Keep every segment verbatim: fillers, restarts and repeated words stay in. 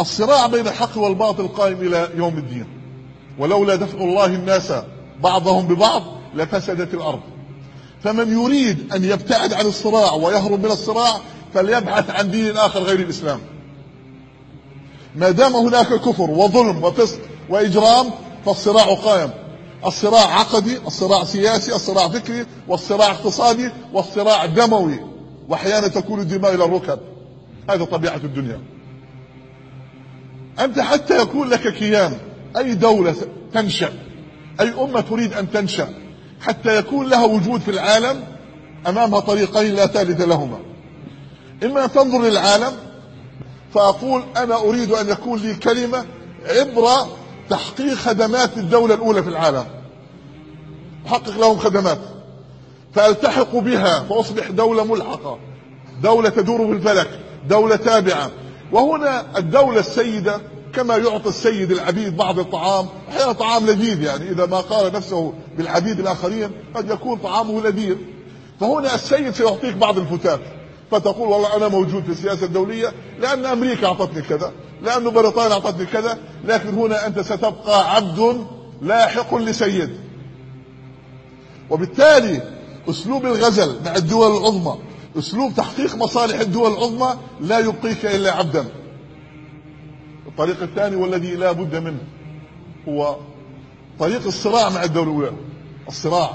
الصراع بين الحق والباطل قائم إلى يوم الدين، ولولا دفع الله الناس بعضهم ببعض لفسدت الأرض. فمن يريد أن يبتعد عن الصراع ويهرب من الصراع فليبحث عن دين آخر غير الإسلام. ما دام هناك كفر وظلم وفسق وإجرام فالصراع قائم. الصراع عقدي، الصراع سياسي، الصراع فكري، والصراع اقتصادي، والصراع دموي، واحيانا تكون الدماء الى الركب. هذا طبيعة الدنيا. انت حتى يكون لك كيان، اي دولة تنشأ، اي امة تريد ان تنشأ، حتى يكون لها وجود في العالم امامها طريقين لا ثالث لهما. اما ان تنظر للعالم فاقول انا اريد ان يكون لي كلمة عبر تحقيق خدمات الدولة الاولى في العالم، احقق لهم خدمات فالتحق بها فاصبح دولة ملحقة، دولة تدور في الفلك، دولة تابعة. وهنا الدولة السيدة كما يعطي السيد العبيد بعض الطعام، احيانا طعام لذيذ، يعني اذا ما قال نفسه بالعبيد الاخرين قد يكون طعامه لذيذ، فهنا السيد سيعطيك بعض الفتات، فتقول والله انا موجود في السياسة الدولية لان امريكا اعطتني كذا، لان بريطانيا اعطتني كذا، لكن هنا انت ستبقى عبد لاحق لسيد. وبالتالي اسلوب الغزل مع الدول العظمى، اسلوب تحقيق مصالح الدول العظمى لا يبقيك الا عبدا. الطريق الثاني والذي لا بد منه هو طريق الصراع مع الدولة الأولى. الصراع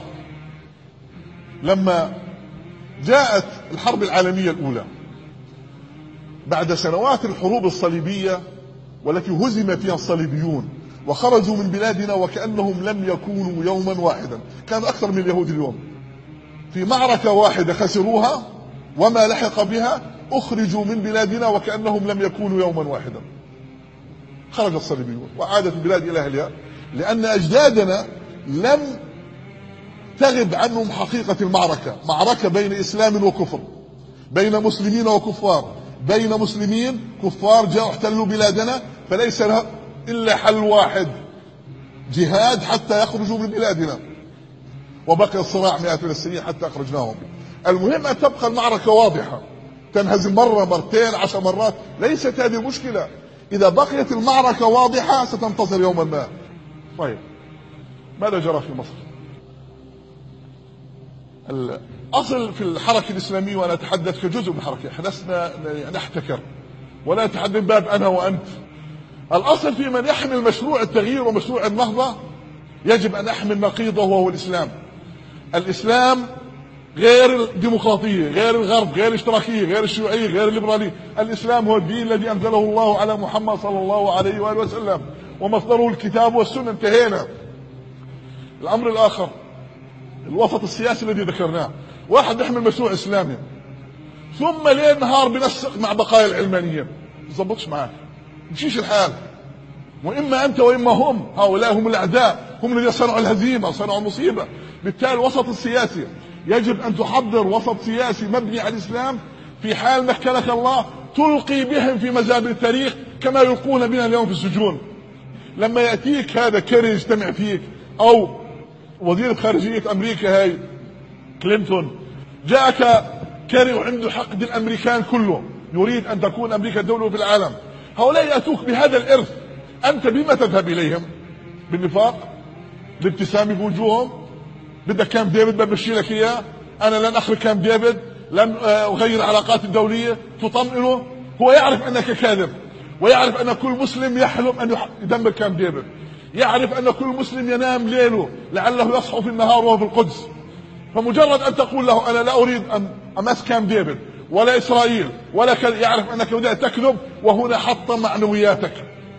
لما جاءت الحرب العالمية الأولى بعد سنوات الحروب الصليبية والتي هزم فيها الصليبيون وخرجوا من بلادنا وكأنهم لم يكونوا يوما واحدا، كان أكثر من اليهود اليوم، في معركة واحدة خسروها وما لحق بها أخرجوا من بلادنا وكأنهم لم يكونوا يوما واحدا. خرج الصليبيون وعادت البلاد إلى أهلها، لأن أجدادنا لم تغب عنهم حقيقة المعركة، معركة بين إسلام وكفر، بين مسلمين وكفار، بين مسلمين كفار جاءوا احتلوا بلادنا، فليس لها إلا حل واحد، جهاد حتى يخرجوا من بلادنا، وبقي الصراع مئات من السنين حتى أخرجناهم. المهم أن تبقى المعركة واضحة، تنهزم مرة مرتين عشر مرات ليست هذه المشكلة، إذا بقيت المعركة واضحة ستنتصر يوما ما. طيب ماذا جرى في مصر؟ الأصل في الحركة الإسلامية، وأنا أتحدث كجزء من الحركة، احنا لسنا نحتكر ولا نتحدث باب أنا وأنت. الأصل في من يحمل مشروع التغيير ومشروع النهضة يجب أن يحمل نقيضه وهو الإسلام. الإسلام غير الديمقراطية، غير الغرب، غير الاشتراكية، غير الشيوعية، غير الليبرالية. الإسلام هو الدين الذي أنزله الله على محمد صلى الله عليه وآله وسلم، ومصدره الكتاب والسنة، انتهينا. الأمر الآخر الوسط السياسي الذي ذكرناه، واحد يحمل مشروع إسلامي ثم ليل نهار بنسق مع بقايا العلمانيين، يزبطش معك، مشيش الحال. وإما أنت وإما هم، هؤلاء هم الأعداء، هم الذين صنعوا الهزيمة، صنعوا المصيبة. بالتالي الوسط السياسي يجب أن تحضر وسط سياسي مبني على الإسلام، في حال مكنك الله تلقي بهم في مزابل التاريخ كما يلقون بنا اليوم في السجون. لما يأتيك هذا كيري يجتمع فيك، أو وزير خارجية أمريكا هاي كلينتون، جاءك كيري وعنده حقد الأمريكان كله، يريد أن تكون أمريكا دولة في العالم، هؤلاء يأتوك بهذا الإرث، أنت بما تذهب إليهم؟ بالنفاق، بالابتسام في وجوههم، بدك كامب ديفيد بمشي لك إياه، أنا لن أخرج كامب ديفيد، لن أغير العلاقات الدولية، تطمئنه. هو يعرف أنك كاذب، ويعرف أن كل مسلم يحلم أن يدمر كامب ديفيد، يعرف أن كل مسلم ينام ليله لعله يصحو في النهار وهو في القدس. فمجرد أن تقول له أنا لا أريد أن أمس كامب ديفيد ولا إسرائيل ولا كذا، يعرف أنك بدأت تكذب، وهنا حطم معنوياتك.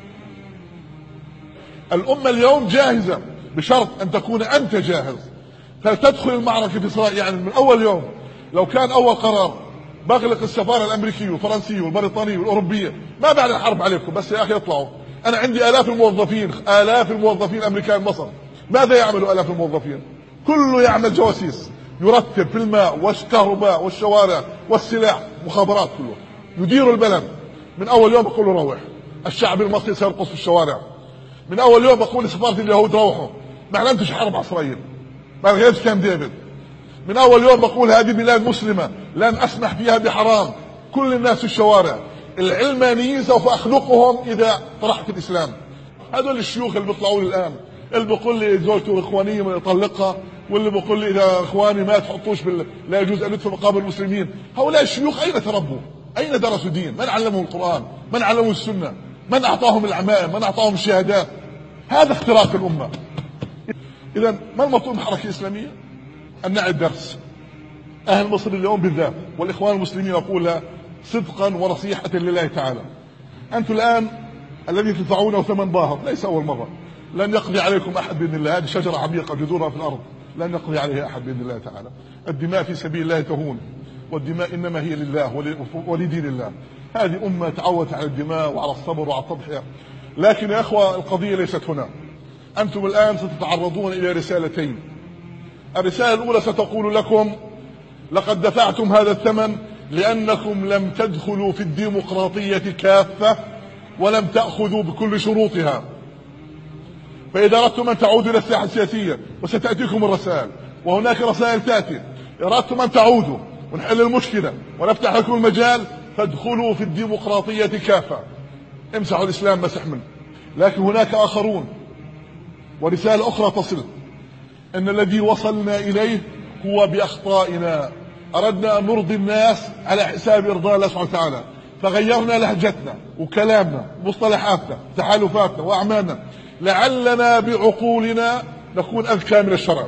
الأمة اليوم جاهزة بشرط أن تكون أنت جاهز، فتدخل المعركة في إسرائيل. يعني من أول يوم لو كان أول قرار بغلق السفارة الأمريكية والفرنسية والبريطانية والأوروبية ما بعد الحرب عليكم، بس يا أخي اطلعوا. أنا عندي آلاف الموظفين، آلاف الموظفين الأمريكان مصر، ماذا يعملوا آلاف الموظفين؟ كله يعمل جواسيس، يرتب في الماء والكهرباء والشوارع والسلاح، مخابرات، كله يديروا البلد. من أول يوم بقول له روح، الشعب المصري سيرقص في الشوارع. من أول يوم بقول لسفارة اليهود روحوا، ما اعلنتش حرب على إسرائيل، ما لغيتش كامب ديفيد. من أول يوم بقول هذه بلاد مسلمة لن أسمح فيها بحرام، كل الناس في الشوارع. العلمانيين سوف اخنقهم اذا طرحت الاسلام. هذول الشيوخ اللي بيطلعوا لي الان، اللي بيقول لي زوجته اخوانيه ما يطلقها، واللي بيقول لي اذا اخواني ما تحطوش بال... لا يجوز ان ندفع مقابل المسلمين. هؤلاء الشيوخ اين تربوا؟ اين درسوا دين؟ من علمهم القران؟ من علمهم السنه؟ من اعطاهم العمائم؟ من اعطاهم الشهادات؟ هذا اختراق الامه. اذا ما المطلوب من الحركه الاسلاميه؟ ان نعي الدرس. اهل مصر اليوم بالذات والاخوان المسلمين اقولها صدقا ونصيحه لله تعالى، انتم الان الذي تدفعونه ثمن باهظ ليس اول مره، لن يقضي عليكم احد باذن الله. هذه شجره عميقه جذورها في الارض، لن يقضي عليها احد باذن الله تعالى. الدماء في سبيل الله تهون، والدماء انما هي لله ولدين الله. هذه امه تعودت على الدماء وعلى الصبر وعلى التضحيه. لكن يا اخوه القضيه ليست هنا. انتم الان ستتعرضون الى رسالتين. الرساله الاولى ستقول لكم لقد دفعتم هذا الثمن لانكم لم تدخلوا في الديمقراطيه كافه ولم تاخذوا بكل شروطها. فاذا اردتم ان تعودوا الى الساحه السياسيه، وستاتيكم الرسائل وهناك رسائل تاتي، اردتم ان تعودوا ونحل المشكله ونفتح لكم المجال، فادخلوا في الديمقراطيه كافه، امسحوا الاسلام مسح منه. لكن هناك اخرون، ورساله اخرى تصل، ان الذي وصلنا اليه هو باخطائنا. اردنا ان نرضي الناس على حساب ارضاء الله سبحانه وتعالى، فغيرنا لهجتنا وكلامنا ومصطلحاتنا وتحالفاتنا واعمالنا، لعلنا بعقولنا نكون اذكى من الشرع.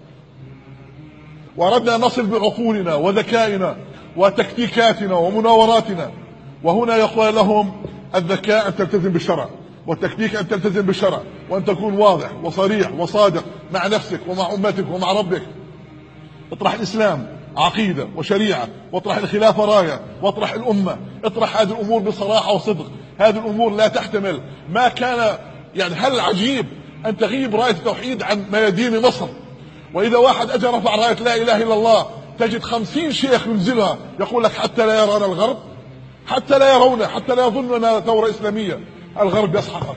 واردنا ان نصل بعقولنا وذكائنا وتكتيكاتنا ومناوراتنا. وهنا يقول لهم الذكاء ان تلتزم بالشرع، والتكتيك ان تلتزم بالشرع، وان تكون واضح وصريح وصادق مع نفسك ومع امتك ومع ربك. اطرح الاسلام عقيده وشريعه، واطرح الخلافه رايه، واطرح الامه. اطرح هذه الامور بصراحه وصدق. هذه الامور لا تحتمل ما كان. يعني هل عجيب ان تغيب رايه التوحيد عن ميادين مصر، واذا واحد اجى رفع رايه لا اله الا الله تجد خمسين شيخ ينزلها يقول لك حتى لا يرانا الغرب، حتى لا يرونا، حتى لا يظننا ثوره اسلاميه. الغرب يسحقك.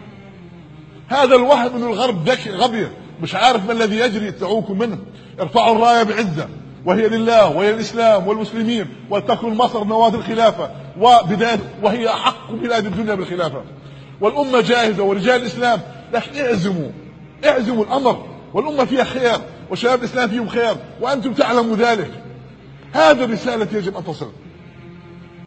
هذا الوهم من الغرب ذكي غبي مش عارف ما الذي يجري يدعوكم منه. ارفعوا الرايه بعزه، وهي لله وهي الاسلام والمسلمين، ولتكن مصر نواه الخلافه وبدايه، وهي احق بلاد الدنيا بالخلافه. والامه جاهزه ورجال الاسلام، لكن اعزموا اعزموا الامر، والامه فيها خير وشباب الاسلام فيهم خير وانتم تعلموا ذلك. هذه الرساله يجب ان تصل.